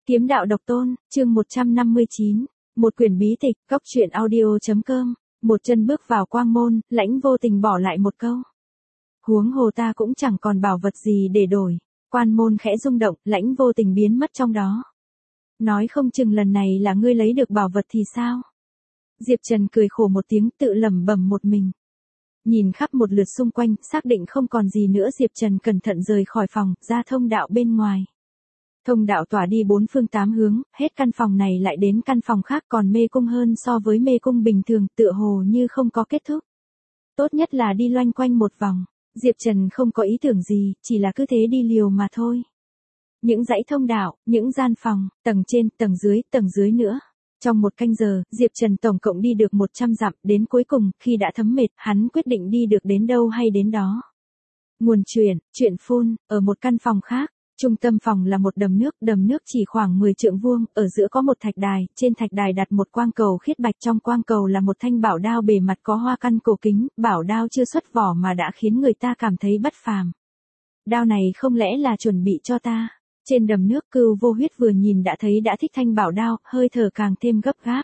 Kiếm đạo độc tôn, chương 159, một quyển bí tịch, cốc truyện audio.com, một chân bước vào quang môn, Lãnh vô tình bỏ lại một câu. Huống hồ ta cũng chẳng còn bảo vật gì để đổi, quan môn khẽ rung động, Lãnh vô tình biến mất trong đó. Nói không chừng lần này là ngươi lấy được bảo vật thì sao? Diệp Trần cười khổ một tiếng tự lẩm bẩm một mình. Nhìn khắp một lượt xung quanh, xác định không còn gì nữa Diệp Trần cẩn thận rời khỏi phòng, ra thông đạo bên ngoài. Thông đạo tỏa đi bốn phương tám hướng, hết căn phòng này lại đến căn phòng khác còn mê cung hơn so với mê cung bình thường, tựa hồ như không có kết thúc. Tốt nhất là đi loanh quanh một vòng, Diệp Trần không có ý tưởng gì, chỉ là cứ thế đi liều mà thôi. Những dãy thông đạo, những gian phòng, tầng trên, tầng dưới nữa. Trong một canh giờ, Diệp Trần tổng cộng đi được 100 dặm, đến cuối cùng, khi đã thấm mệt, hắn quyết định đi được đến đâu hay đến đó. Nguồn chuyện phun, ở một căn phòng khác. Trung tâm phòng là một đầm nước chỉ khoảng 10 trượng vuông, ở giữa có một thạch đài, trên thạch đài đặt một quang cầu khiết bạch, trong quang cầu là một thanh bảo đao bề mặt có hoa căn cổ kính, bảo đao chưa xuất vỏ mà đã khiến người ta cảm thấy bất phàm. Đao này không lẽ là chuẩn bị cho ta? Trên đầm nước Cưu Vô Huyết vừa nhìn đã thấy đã thích thanh bảo đao, hơi thở càng thêm gấp gáp.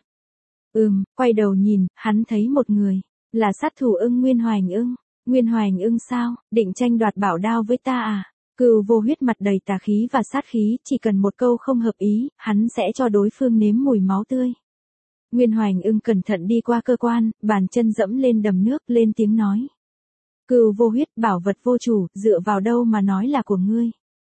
Quay đầu nhìn, hắn thấy một người, là sát thủ Nguyên Hoành Ưng. Nguyên Hoành Ưng sao, định tranh đoạt bảo đao với ta à? Cưu Vô Huyết mặt đầy tà khí và sát khí, chỉ cần một câu không hợp ý, hắn sẽ cho đối phương nếm mùi máu tươi. Nguyên Hoành Ưng cẩn thận đi qua cơ quan, bàn chân dẫm lên đầm nước, lên tiếng nói. Cưu Vô Huyết, bảo vật vô chủ, dựa vào đâu mà nói là của ngươi?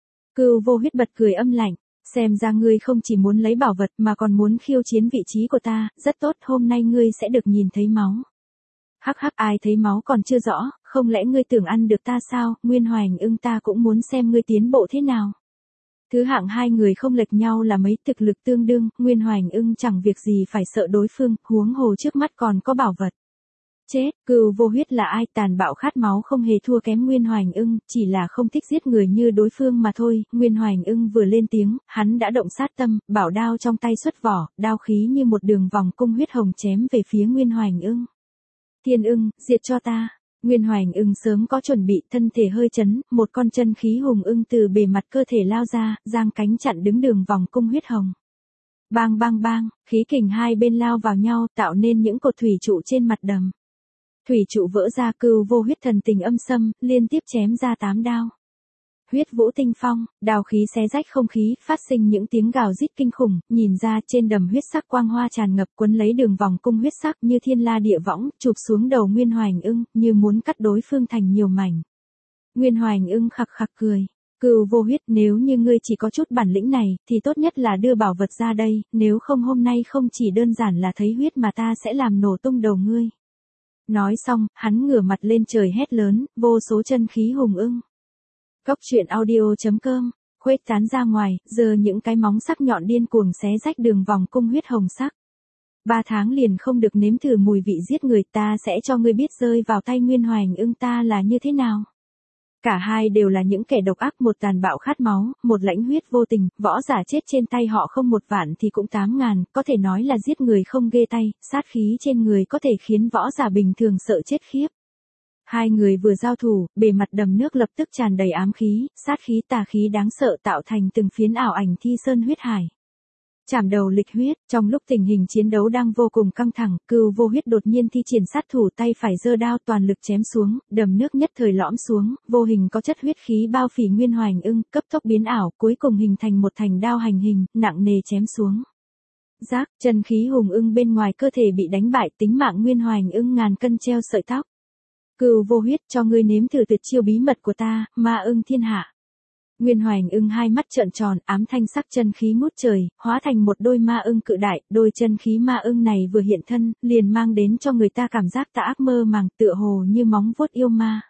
Cưu Vô Huyết bật cười âm lạnh, xem ra ngươi không chỉ muốn lấy bảo vật mà còn muốn khiêu chiến vị trí của ta, rất tốt, hôm nay ngươi sẽ được nhìn thấy máu. Hắc, ai thấy máu còn chưa rõ, không lẽ ngươi tưởng ăn được ta sao? Nguyên Hoành Ưng, ta cũng muốn xem ngươi tiến bộ thế nào. Thứ hạng hai người không lệch nhau là mấy, thực lực tương đương, Nguyên Hoành Ưng chẳng việc gì phải sợ đối phương, huống hồ trước mắt còn có bảo vật. Chết, Cưu Vô Huyết là ai? Tàn bạo khát máu không hề thua kém Nguyên Hoành Ưng, chỉ là không thích giết người như đối phương mà thôi. Nguyên Hoành Ưng vừa lên tiếng, hắn đã động sát tâm, bảo đao trong tay xuất vỏ, đao khí như một đường vòng cung huyết hồng chém về phía Nguyên Hoành Ưng. Thiên Ưng, diệt cho ta. Nguyên Hoành Ưng sớm có chuẩn bị, thân thể hơi chấn, một con chân khí hùng ưng từ bề mặt cơ thể lao ra, giang cánh chặn đứng đường vòng cung huyết hồng. Bang bang bang, khí kình hai bên lao vào nhau, tạo nên những cột thủy trụ trên mặt đầm. Thủy trụ vỡ ra, Cưu Vô Huyết thần tình âm xâm, liên tiếp chém ra 8 đao. Huyết vũ tinh phong, đao khí xé rách không khí, phát sinh những tiếng gào rít kinh khủng, nhìn ra trên đầm huyết sắc quang hoa tràn ngập, quấn lấy đường vòng cung huyết sắc như thiên la địa võng, chụp xuống đầu Nguyên Hoành Ưng, như muốn cắt đối phương thành nhiều mảnh. Nguyên Hoành Ưng khặc khặc cười. Cưu Vô Huyết, nếu như ngươi chỉ có chút bản lĩnh này, thì tốt nhất là đưa bảo vật ra đây, nếu không hôm nay không chỉ đơn giản là thấy huyết mà ta sẽ làm nổ tung đầu ngươi. Nói xong, hắn ngửa mặt lên trời hét lớn, vô số chân khí hùng ưng. Cốc truyện audio.com, khuếch tán ra ngoài, giờ những cái móng sắc nhọn điên cuồng xé rách đường vòng cung huyết hồng sắc. 3 tháng liền không được nếm thử mùi vị giết người, ta sẽ cho ngươi biết rơi vào tay Nguyên Hoành Ưng ta là như thế nào. Cả hai đều là những kẻ độc ác, một tàn bạo khát máu, một lãnh huyết vô tình, võ giả chết trên tay họ không 1 vạn thì cũng 8.000, có thể nói là giết người không ghê tay, sát khí trên người có thể khiến võ giả bình thường sợ chết khiếp. Hai người vừa giao thủ, bề mặt đầm nước lập tức tràn đầy ám khí, sát khí tà khí đáng sợ tạo thành từng phiến ảo ảnh thi sơn huyết hải. Chảm đầu lịch huyết, trong lúc tình hình chiến đấu đang vô cùng căng thẳng, Cưu Vô Huyết đột nhiên thi triển sát thủ, tay phải giơ đao toàn lực chém xuống, đầm nước nhất thời lõm xuống, vô hình có chất huyết khí bao phủ Nguyên Hoành Ưng, cấp tốc biến ảo, cuối cùng hình thành một thành đao hành hình, nặng nề chém xuống. Rác, chân khí hùng ưng bên ngoài cơ thể bị đánh bại, tính mạng Nguyên Hoành Ưng ngàn cân treo sợi tóc. Cưu Vô Huyết, cho ngươi nếm thử tuyệt chiêu bí mật của ta, ma ưng thiên hạ. Nguyên Hoành Ưng hai mắt trợn tròn, ám thanh sắc chân khí ngút trời, hóa thành một đôi ma ưng cự đại, đôi chân khí ma ưng này vừa hiện thân, liền mang đến cho người ta cảm giác tà ác mơ màng, tựa hồ như móng vuốt yêu ma.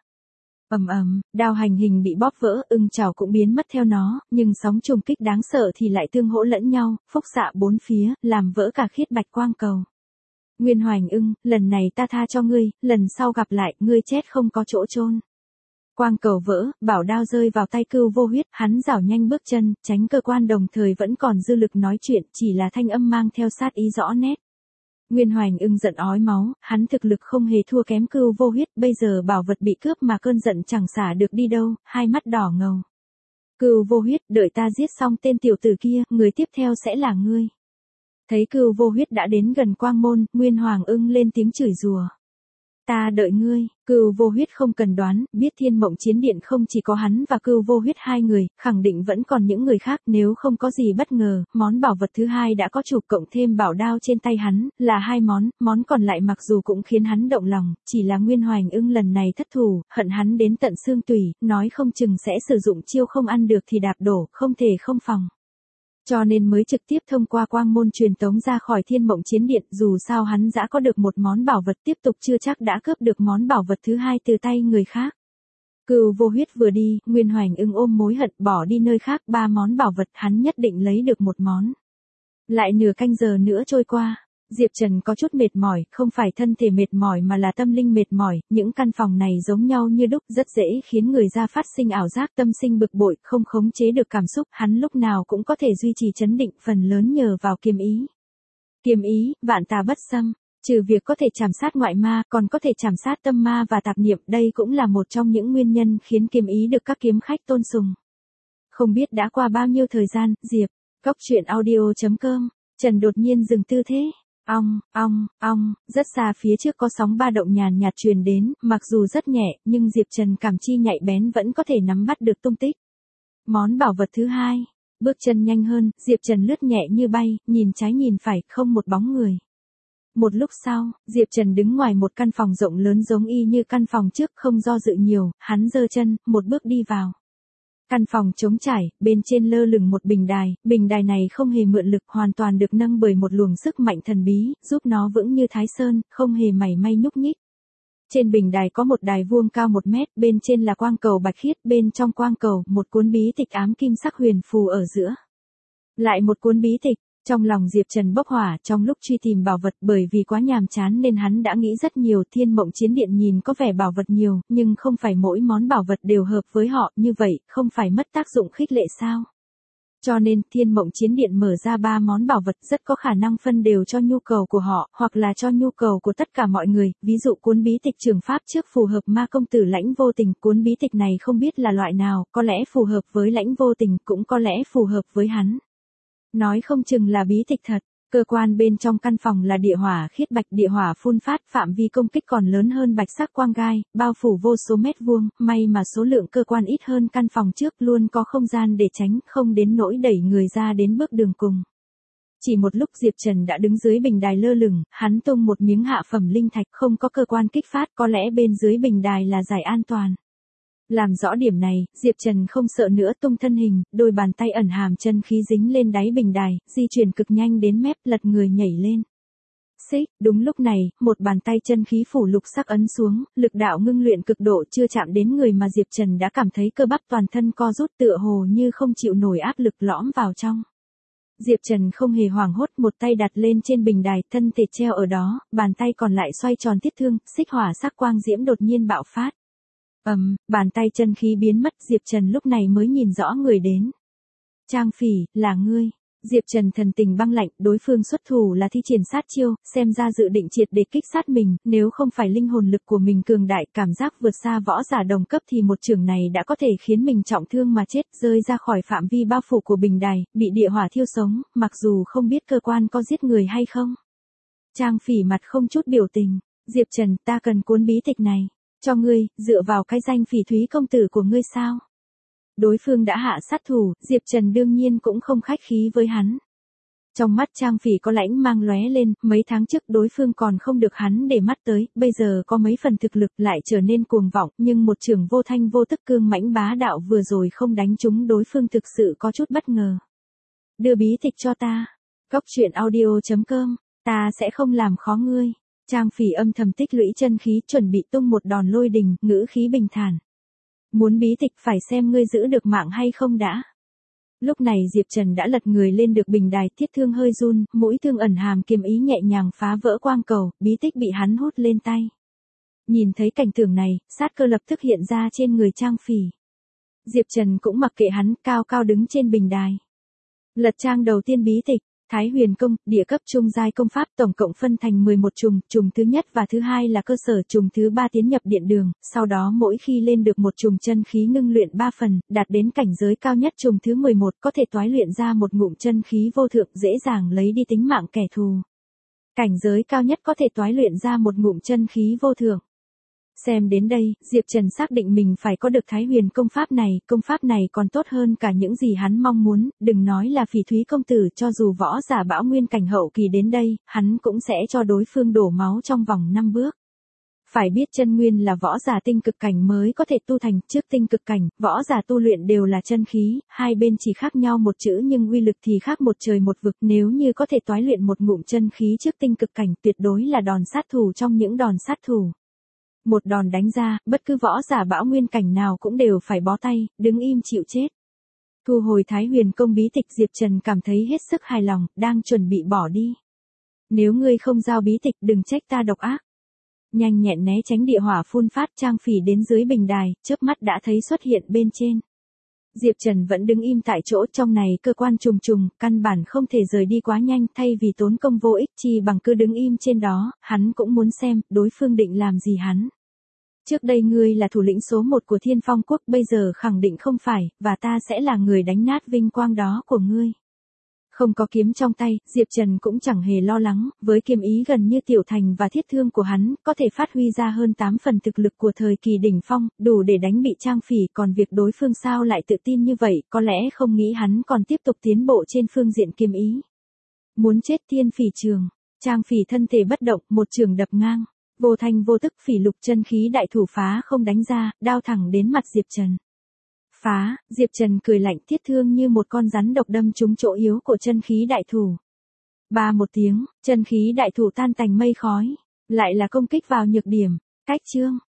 Đao hành hình bị bóp vỡ, ưng chảo cũng biến mất theo nó, nhưng sóng trùng kích đáng sợ thì lại tương hỗ lẫn nhau, phúc xạ bốn phía, làm vỡ cả khiết bạch quang cầu. Nguyên Hoành Ưng, lần này ta tha cho ngươi, lần sau gặp lại, ngươi chết không có chỗ chôn. Quang cầu vỡ, bảo đao rơi vào tay Cưu Vô Huyết, hắn rảo nhanh bước chân, tránh cơ quan đồng thời vẫn còn dư lực nói chuyện, chỉ là thanh âm mang theo sát ý rõ nét. Nguyên Hoành Ưng giận ói máu, hắn thực lực không hề thua kém Cưu Vô Huyết, bây giờ bảo vật bị cướp mà cơn giận chẳng xả được đi đâu, hai mắt đỏ ngầu. Cừu Vô Huyết, đợi ta giết xong tên tiểu tử kia, người tiếp theo sẽ là ngươi. Thấy Cừu Vô Huyết đã đến gần quang môn, Nguyên Hoàng Ưng lên tiếng chửi rủa. Ta đợi ngươi. Cừu Vô Huyết không cần đoán, biết Thiên Mộng Chiến Điện không chỉ có hắn và Cừu Vô Huyết hai người, khẳng định vẫn còn những người khác, nếu không có gì bất ngờ, món bảo vật thứ hai đã có chủ cộng thêm bảo đao trên tay hắn, là hai món còn lại mặc dù cũng khiến hắn động lòng, chỉ là Nguyên Hoàng Ưng lần này thất thủ, hận hắn đến tận xương tủy, nói không chừng sẽ sử dụng chiêu không ăn được thì đạp đổ, không thể không phòng. Cho nên mới trực tiếp thông qua quang môn truyền tống ra khỏi Thiên Mộng Chiến Điện, dù sao hắn đã có được một món bảo vật, tiếp tục chưa chắc đã cướp được món bảo vật thứ hai từ tay người khác. Cừu Vô Huyết vừa đi, Nguyên Hoành Ưng ôm mối hận bỏ đi nơi khác, 3 món bảo vật hắn nhất định lấy được một món. Lại nửa canh giờ nữa trôi qua. Diệp Trần có chút mệt mỏi, không phải thân thể mệt mỏi mà là tâm linh mệt mỏi, những căn phòng này giống nhau như đúc, rất dễ khiến người ra phát sinh ảo giác, tâm sinh bực bội, không khống chế được cảm xúc, hắn lúc nào cũng có thể duy trì trấn định, phần lớn nhờ vào kiếm ý. Kiếm ý, vạn tà bất xâm, trừ việc có thể trảm sát ngoại ma, còn có thể trảm sát tâm ma và tạp niệm, đây cũng là một trong những nguyên nhân khiến kiếm ý được các kiếm khách tôn sùng. Không biết đã qua bao nhiêu thời gian, Diệp, Cốc Truyện Audio.com, Trần đột nhiên dừng tư thế. Ong, rất xa phía trước có sóng ba động nhàn nhạt truyền đến, mặc dù rất nhẹ, nhưng Diệp Trần cảm chi nhạy bén vẫn có thể nắm bắt được tung tích. Món bảo vật thứ hai, bước chân nhanh hơn, Diệp Trần lướt nhẹ như bay, nhìn trái nhìn phải, không một bóng người. Một lúc sau, Diệp Trần đứng ngoài một căn phòng rộng lớn giống y như căn phòng trước, không do dự nhiều, hắn giơ chân, một bước đi vào. Căn phòng trống trải, bên trên lơ lửng một bình đài này không hề mượn lực, hoàn toàn được nâng bởi một luồng sức mạnh thần bí, giúp nó vững như Thái Sơn, không hề mảy may nhúc nhích. Trên bình đài có một đài vuông cao 1 mét, bên trên là quang cầu bạch khiết, bên trong quang cầu, một cuốn bí tịch ám kim sắc huyền phù ở giữa. Lại một cuốn bí tịch. Trong lòng Diệp Trần bốc hỏa, trong lúc truy tìm bảo vật, bởi vì quá nhàm chán nên hắn đã nghĩ rất nhiều. Thiên Mộng Chiến Điện nhìn có vẻ bảo vật nhiều, nhưng không phải mỗi món bảo vật đều hợp với họ, như vậy, không phải mất tác dụng khích lệ sao? Cho nên, Thiên Mộng Chiến Điện mở ra 3 món bảo vật rất có khả năng phân đều cho nhu cầu của họ, hoặc là cho nhu cầu của tất cả mọi người, ví dụ cuốn bí tịch trường pháp trước phù hợp ma công tử Lãnh Vô Tình, cuốn bí tịch này không biết là loại nào, có lẽ phù hợp với Lãnh Vô Tình, cũng có lẽ phù hợp với hắn. Nói không chừng là bí tịch thật. Cơ quan bên trong căn phòng là địa hỏa khiết bạch, địa hỏa phun phát, phạm vi công kích còn lớn hơn bạch sắc quang gai, bao phủ vô số mét vuông, may mà số lượng cơ quan ít hơn căn phòng trước, luôn có không gian để tránh, không đến nỗi đẩy người ra đến bước đường cùng. Chỉ một lúc Diệp Trần đã đứng dưới bình đài lơ lửng, hắn tung một miếng hạ phẩm linh thạch, không có cơ quan kích phát, có lẽ bên dưới bình đài là giải an toàn. Làm rõ điểm này, Diệp Trần không sợ nữa, tung thân hình, đôi bàn tay ẩn hàm chân khí dính lên đáy bình đài, di chuyển cực nhanh đến mép, lật người nhảy lên. Xích, đúng lúc này, một bàn tay chân khí phủ lục sắc ấn xuống, lực đạo ngưng luyện cực độ, chưa chạm đến người mà Diệp Trần đã cảm thấy cơ bắp toàn thân co rút, tựa hồ như không chịu nổi áp lực lõm vào trong. Diệp Trần không hề hoảng hốt, một tay đặt lên trên bình đài, thân thể treo ở đó, bàn tay còn lại xoay tròn tiết thương, xích hỏa sắc quang diễm đột nhiên bạo phát. Bàn tay chân khí biến mất, Diệp Trần lúc này mới nhìn rõ người đến. Trang Phỉ, là ngươi. Diệp Trần thần tình băng lạnh, đối phương xuất thủ là thi triển sát chiêu, xem ra dự định triệt để kích sát mình, nếu không phải linh hồn lực của mình cường đại, cảm giác vượt xa võ giả đồng cấp thì một chưởng này đã có thể khiến mình trọng thương mà chết, rơi ra khỏi phạm vi bao phủ của bình đài, bị địa hỏa thiêu sống, mặc dù không biết cơ quan có giết người hay không. Trang Phỉ mặt không chút biểu tình, Diệp Trần, ta cần cuốn bí tịch này. Cho ngươi, dựa vào cái danh Phỉ Thúy công tử của ngươi sao? Đối phương đã hạ sát thủ, Diệp Trần đương nhiên cũng không khách khí với hắn. Trong mắt Trang Phỉ có lãnh mang lóe lên, mấy tháng trước đối phương còn không được hắn để mắt tới, bây giờ có mấy phần thực lực lại trở nên cuồng vọng, nhưng một chưởng vô thanh vô tức cương mãnh bá đạo vừa rồi không đánh trúng đối phương thực sự có chút bất ngờ. Đưa bí tịch cho ta. Cốc Truyện Audio.com, ta sẽ không làm khó ngươi. Trang Phỉ âm thầm tích lũy chân khí, chuẩn bị tung một đòn lôi đình, ngữ khí bình thản. Muốn bí tịch phải xem ngươi giữ được mạng hay không đã. Lúc này Diệp Trần đã lật người lên được bình đài, thiết thương hơi run, mũi thương ẩn hàm kiếm ý nhẹ nhàng phá vỡ quang cầu, bí tích bị hắn hút lên tay. Nhìn thấy cảnh tượng này, sát cơ lập tức hiện ra trên người Trang Phỉ. Diệp Trần cũng mặc kệ hắn, cao cao đứng trên bình đài. Lật trang đầu tiên bí tịch. Thái Huyền công, địa cấp trung giai công pháp tổng cộng phân thành 11 trùng, trùng thứ nhất và thứ hai là cơ sở, trùng thứ ba tiến nhập điện đường, sau đó mỗi khi lên được một trùng chân khí ngưng luyện 3 phần, đạt đến cảnh giới cao nhất trùng thứ 11 có thể toái luyện ra một ngụm chân khí vô thượng dễ dàng lấy đi tính mạng kẻ thù. Cảnh giới cao nhất có thể toái luyện ra một ngụm chân khí vô thượng. Xem đến đây, Diệp Trần xác định mình phải có được Thái Huyền công pháp này còn tốt hơn cả những gì hắn mong muốn, đừng nói là Phỉ Thúy công tử, cho dù võ giả Bão Nguyên cảnh hậu kỳ đến đây, hắn cũng sẽ cho đối phương đổ máu trong vòng 5 bước. Phải biết chân nguyên là võ giả tinh cực cảnh mới có thể tu thành, trước tinh cực cảnh, võ giả tu luyện đều là chân khí, hai bên chỉ khác nhau một chữ nhưng uy lực thì khác một trời một vực, nếu như có thể toái luyện một ngụm chân khí trước tinh cực cảnh tuyệt đối là đòn sát thủ trong những đòn sát thủ. Một đòn đánh ra, bất cứ võ giả Bão Nguyên cảnh nào cũng đều phải bó tay, đứng im chịu chết. Thu hồi Thái Huyền công bí tịch, Diệp Trần cảm thấy hết sức hài lòng, đang chuẩn bị bỏ đi. Nếu ngươi không giao bí tịch đừng trách ta độc ác. Nhanh nhẹn né tránh địa hỏa phun phát, Trang Phỉ đến dưới bình đài, chớp mắt đã thấy xuất hiện bên trên. Diệp Trần vẫn đứng im tại chỗ, trong này cơ quan trùng trùng, căn bản không thể rời đi quá nhanh, thay vì tốn công vô ích chi bằng cứ đứng im trên đó, hắn cũng muốn xem, đối phương định làm gì hắn. Trước đây ngươi là thủ lĩnh số 1 của Thiên Phong Quốc, bây giờ khẳng định không phải, và ta sẽ là người đánh nát vinh quang đó của ngươi. Không có kiếm trong tay, Diệp Trần cũng chẳng hề lo lắng, với kiếm ý gần như tiểu thành và thiết thương của hắn, có thể phát huy ra hơn 8 phần thực lực của thời kỳ đỉnh phong, đủ để đánh bị Trang Phỉ, còn việc đối phương sao lại tự tin như vậy, có lẽ không nghĩ hắn còn tiếp tục tiến bộ trên phương diện kiếm ý. Muốn chết Thiên Phỉ trường, Trang Phỉ thân thể bất động, một trường đập ngang, vô thanh vô tức phỉ lục chân khí đại thủ phá không đánh ra, đao thẳng đến mặt Diệp Trần. Phá, Diệp Trần cười lạnh, thiết thương như một con rắn độc đâm trúng chỗ yếu của chân khí đại thủ. Ba một tiếng, chân khí đại thủ tan tành mây khói, lại là công kích vào nhược điểm, cách chương.